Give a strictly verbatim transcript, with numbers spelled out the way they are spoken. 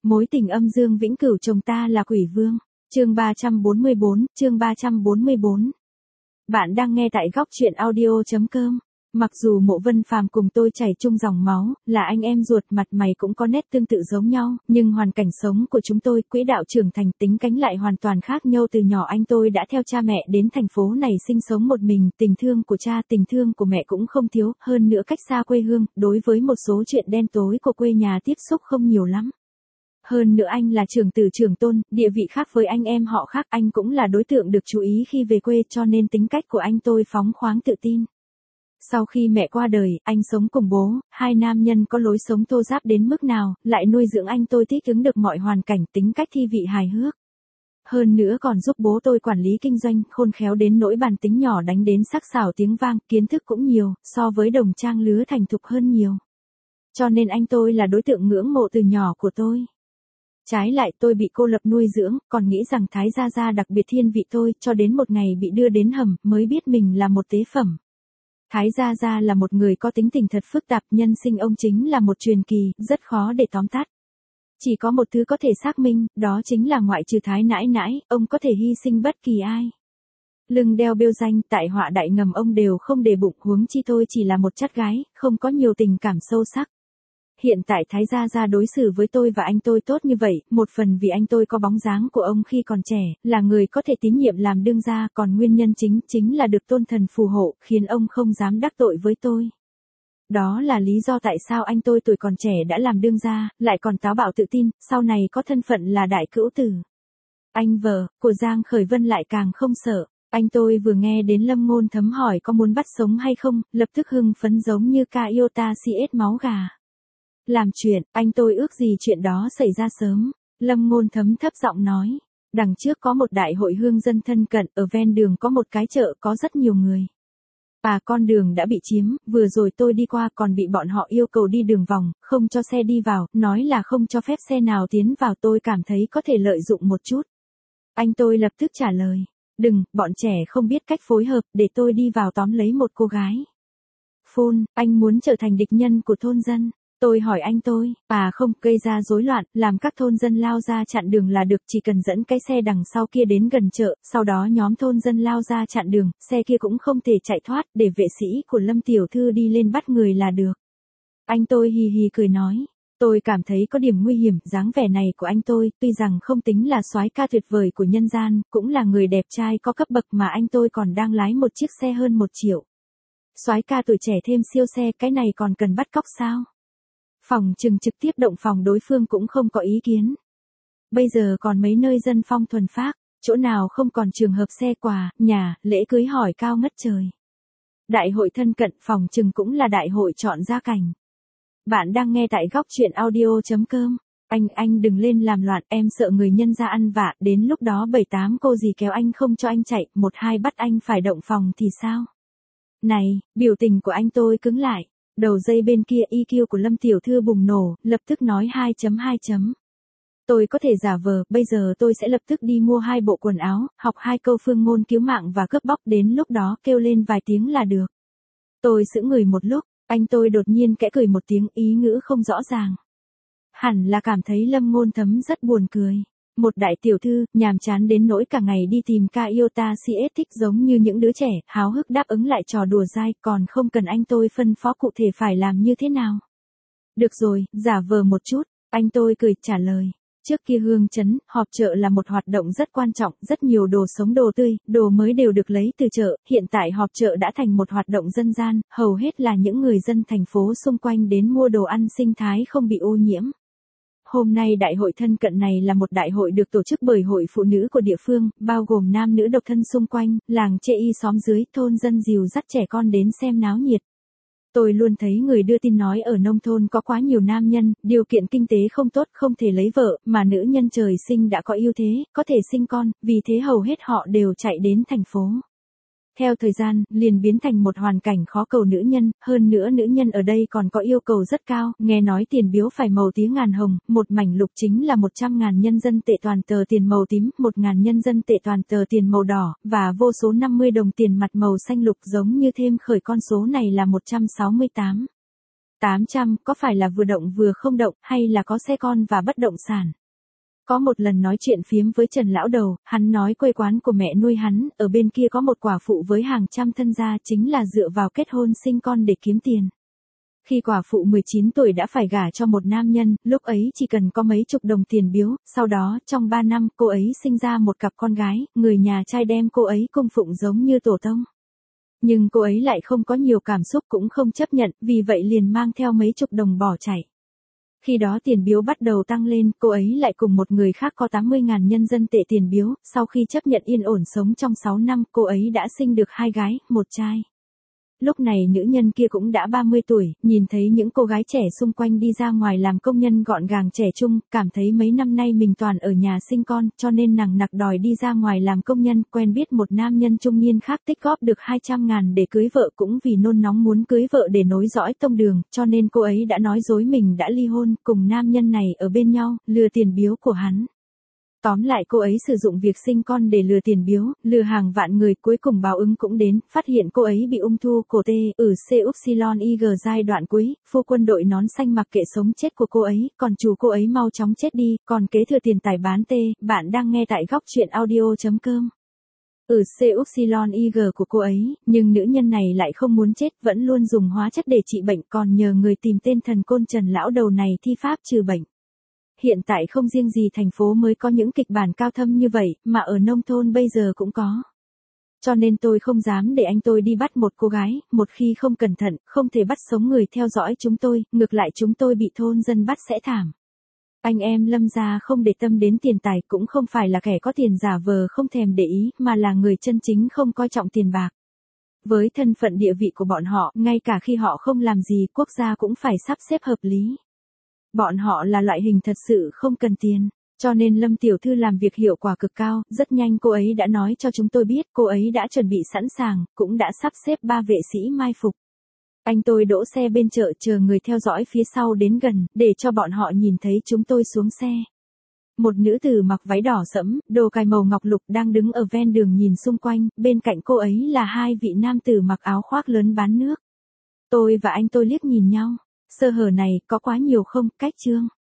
Mối tình âm dương vĩnh cửu chồng ta là quỷ vương. Chương ba trăm bốn mươi bốn, chương ba trăm bốn mươi bốn. Bạn đang nghe tại góc truyện audio chấm com. Mặc dù Mộ Vân Phàm cùng tôi chảy chung dòng máu, là anh em ruột, mặt mày cũng có nét tương tự giống nhau, nhưng hoàn cảnh sống của chúng tôi, quỹ đạo trưởng thành, tính cách lại hoàn toàn khác nhau. Từ nhỏ anh tôi đã theo cha mẹ đến thành phố này sinh sống một mình, tình thương của cha, tình thương của mẹ cũng không thiếu, hơn nữa cách xa quê hương, đối với một số chuyện đen tối của quê nhà tiếp xúc không nhiều lắm. Hơn nữa anh là trưởng tử trưởng tôn, địa vị khác với anh em họ khác, anh cũng là đối tượng được chú ý khi về quê, cho nên tính cách của anh tôi phóng khoáng tự tin. Sau khi mẹ qua đời, anh sống cùng bố, hai nam nhân có lối sống thô ráp đến mức nào, lại nuôi dưỡng anh tôi thích ứng được mọi hoàn cảnh, tính cách thi vị hài hước. Hơn nữa còn giúp bố tôi quản lý kinh doanh, khôn khéo đến nỗi bản tính nhỏ đánh đến sắc sảo tiếng vang, kiến thức cũng nhiều, so với đồng trang lứa thành thục hơn nhiều. Cho nên anh tôi là đối tượng ngưỡng mộ từ nhỏ của tôi. Trái lại tôi bị cô lập nuôi dưỡng, còn nghĩ rằng Thái Gia Gia đặc biệt thiên vị tôi, cho đến một ngày bị đưa đến hầm, mới biết mình là một tế phẩm. Thái Gia Gia là một người có tính tình thật phức tạp, nhân sinh ông chính là một truyền kỳ, rất khó để tóm tắt. Chỉ có một thứ có thể xác minh, đó chính là ngoại trừ Thái nãi nãi, ông có thể hy sinh bất kỳ ai. Lưng đeo bêu danh, tại họa đại ngầm ông đều không để bụng, huống chi tôi chỉ là một chắt gái, không có nhiều tình cảm sâu sắc. Hiện tại Thái Gia Gia đối xử với tôi và anh tôi tốt như vậy, một phần vì anh tôi có bóng dáng của ông khi còn trẻ, là người có thể tín nhiệm làm đương gia, còn nguyên nhân chính chính là được tôn thần phù hộ, khiến ông không dám đắc tội với tôi. Đó là lý do tại sao anh tôi tuổi còn trẻ đã làm đương gia, lại còn táo bạo tự tin, sau này có thân phận là đại cữu tử. Anh vợ của Giang Khởi Vân lại càng không sợ. Anh tôi vừa nghe đến Lâm Ngôn Thấm hỏi có muốn bắt sống hay không, lập tức hưng phấn giống như ca yêu ta si ết máu gà. Làm chuyện, anh tôi ước gì chuyện đó xảy ra sớm. Lâm Ngôn Thấm thấp giọng nói. Đằng trước có một đại hội hương dân thân cận, ở ven đường có một cái chợ có rất nhiều người. À, con đường đã bị chiếm, vừa rồi tôi đi qua còn bị bọn họ yêu cầu đi đường vòng, không cho xe đi vào, nói là không cho phép xe nào tiến vào, tôi cảm thấy có thể lợi dụng một chút. Anh tôi lập tức trả lời. Đừng, bọn trẻ không biết cách phối hợp, để tôi đi vào tóm lấy một cô gái. Phun, anh muốn trở thành địch nhân của thôn dân. Tôi hỏi anh tôi, à không, gây ra rối loạn, làm các thôn dân lao ra chặn đường là được, chỉ cần dẫn cái xe đằng sau kia đến gần chợ, sau đó nhóm thôn dân lao ra chặn đường, xe kia cũng không thể chạy thoát, để vệ sĩ của Lâm tiểu thư đi lên bắt người là được. Anh tôi hì hì cười nói, tôi cảm thấy có điểm nguy hiểm, dáng vẻ này của anh tôi, tuy rằng không tính là soái ca tuyệt vời của nhân gian, cũng là người đẹp trai có cấp bậc mà anh tôi còn đang lái một chiếc xe hơn một triệu. Soái ca tuổi trẻ thêm siêu xe, cái này còn cần bắt cóc sao? Phòng trừng trực tiếp động phòng đối phương cũng không có ý kiến. Bây giờ còn mấy nơi dân phong thuần phác, chỗ nào không còn trường hợp xe quà, nhà, lễ cưới hỏi cao ngất trời. Đại hội thân cận, phòng trừng cũng là đại hội chọn gia cảnh. Bạn đang nghe tại góc truyện audio chấm com. Anh, anh đừng lên làm loạn, em sợ người nhân ra ăn vạ, đến lúc đó bảy tám cô dì kéo anh không cho anh chạy, một hai bắt anh phải động phòng thì sao? Này, biểu tình của anh tôi cứng lại. Đầu dây bên kia i kiu của Lâm tiểu thư bùng nổ, lập tức nói hai chấm hai chấm. Tôi có thể giả vờ, bây giờ tôi sẽ lập tức đi mua hai bộ quần áo, học hai câu phương ngôn cứu mạng và cướp bóc, đến lúc đó kêu lên vài tiếng là được. Tôi sững người một lúc, anh tôi đột nhiên kẽ cười một tiếng, ý ngữ không rõ ràng. Hẳn là cảm thấy Lâm Ngôn Thấm rất buồn cười. Một đại tiểu thư, nhàm chán đến nỗi cả ngày đi tìm ca yêu ta si ết thích giống như những đứa trẻ, háo hức đáp ứng lại trò đùa dai, còn không cần anh tôi phân phó cụ thể phải làm như thế nào. Được rồi, giả vờ một chút, anh tôi cười trả lời. Trước kia hương trấn, họp chợ là một hoạt động rất quan trọng, rất nhiều đồ sống đồ tươi, đồ mới đều được lấy từ chợ, hiện tại họp chợ đã thành một hoạt động dân gian, hầu hết là những người dân thành phố xung quanh đến mua đồ ăn sinh thái không bị ô nhiễm. Hôm nay đại hội thân cận này là một đại hội được tổ chức bởi hội phụ nữ của địa phương, bao gồm nam nữ độc thân xung quanh, làng chê y xóm dưới, thôn dân dìu dắt trẻ con đến xem náo nhiệt. Tôi luôn thấy người đưa tin nói ở nông thôn có quá nhiều nam nhân, điều kiện kinh tế không tốt, không thể lấy vợ, mà nữ nhân trời sinh đã có ưu thế, có thể sinh con, vì thế hầu hết họ đều chạy đến thành phố. Theo thời gian, liền biến thành một hoàn cảnh khó cầu nữ nhân, hơn nữa nữ nhân ở đây còn có yêu cầu rất cao, nghe nói tiền biếu phải màu tía ngàn hồng, một mảnh lục chính là một trăm ngàn nhân dân tệ toàn tờ tiền màu tím, một ngàn nhân dân tệ toàn tờ tiền màu đỏ, và vô số năm mươi đồng tiền mặt màu xanh lục, giống như thêm khởi con số này là một trăm sáu mươi tám. tám trăm có phải là vừa động vừa không động, hay là có xe con và bất động sản? Có một lần nói chuyện phiếm với Trần lão đầu, hắn nói quê quán của mẹ nuôi hắn, ở bên kia có một quả phụ với hàng trăm thân gia, chính là dựa vào kết hôn sinh con để kiếm tiền. Khi quả phụ mười chín tuổi đã phải gả cho một nam nhân, lúc ấy chỉ cần có mấy chục đồng tiền biếu, sau đó, trong ba năm, cô ấy sinh ra một cặp con gái, người nhà trai đem cô ấy cung phụng giống như tổ tông. Nhưng cô ấy lại không có nhiều cảm xúc cũng không chấp nhận, vì vậy liền mang theo mấy chục đồng bỏ chạy. Khi đó tiền biếu bắt đầu tăng lên, cô ấy lại cùng một người khác có tám mươi nghìn nhân dân tệ tiền biếu, sau khi chấp nhận yên ổn sống trong sáu năm, cô ấy đã sinh được hai gái, một trai. Lúc này nữ nhân kia cũng đã ba mươi tuổi, nhìn thấy những cô gái trẻ xung quanh đi ra ngoài làm công nhân gọn gàng trẻ trung, cảm thấy mấy năm nay mình toàn ở nhà sinh con, cho nên nàng nặc đòi đi ra ngoài làm công nhân, quen biết một nam nhân trung niên khác tích góp được hai trăm ngàn để cưới vợ, cũng vì nôn nóng muốn cưới vợ để nối dõi tông đường, cho nên cô ấy đã nói dối mình đã ly hôn, cùng nam nhân này ở bên nhau, lừa tiền biếu của hắn. Tóm lại cô ấy sử dụng việc sinh con để lừa tiền biếu, lừa hàng vạn người, cuối cùng báo ứng cũng đến, phát hiện cô ấy bị ung thư cổ T, ở C upsilon I G giai đoạn cuối, phu quân đội nón xanh mặc kệ sống chết của cô ấy, còn chủ cô ấy mau chóng chết đi, còn kế thừa tiền tài bán T, bạn đang nghe tại góc truyện audio.com. Ở C upsilon I G của cô ấy, nhưng nữ nhân này lại không muốn chết, vẫn luôn dùng hóa chất để trị bệnh, còn nhờ người tìm tên thần côn Trần lão đầu này thi pháp trừ bệnh. Hiện tại không riêng gì thành phố mới có những kịch bản cao thâm như vậy, mà ở nông thôn bây giờ cũng có. Cho nên tôi không dám để anh tôi đi bắt một cô gái, một khi không cẩn thận, không thể bắt sống người theo dõi chúng tôi, ngược lại chúng tôi bị thôn dân bắt sẽ thảm. Anh em Lâm gia không để tâm đến tiền tài, cũng không phải là kẻ có tiền giả vờ không thèm để ý, mà là người chân chính không coi trọng tiền bạc. Với thân phận địa vị của bọn họ, ngay cả khi họ không làm gì, quốc gia cũng phải sắp xếp hợp lý. Bọn họ là loại hình thật sự không cần tiền, cho nên Lâm tiểu thư làm việc hiệu quả cực cao, rất nhanh cô ấy đã nói cho chúng tôi biết, cô ấy đã chuẩn bị sẵn sàng, cũng đã sắp xếp ba vệ sĩ mai phục. Anh tôi đỗ xe bên chợ chờ người theo dõi phía sau đến gần, để cho bọn họ nhìn thấy chúng tôi xuống xe. Một nữ tử mặc váy đỏ sẫm, đồ cài màu ngọc lục đang đứng ở ven đường nhìn xung quanh, bên cạnh cô ấy là hai vị nam tử mặc áo khoác lớn bán nước. Tôi và anh tôi liếc nhìn nhau. Sơ hở này có quá nhiều không, cách chương.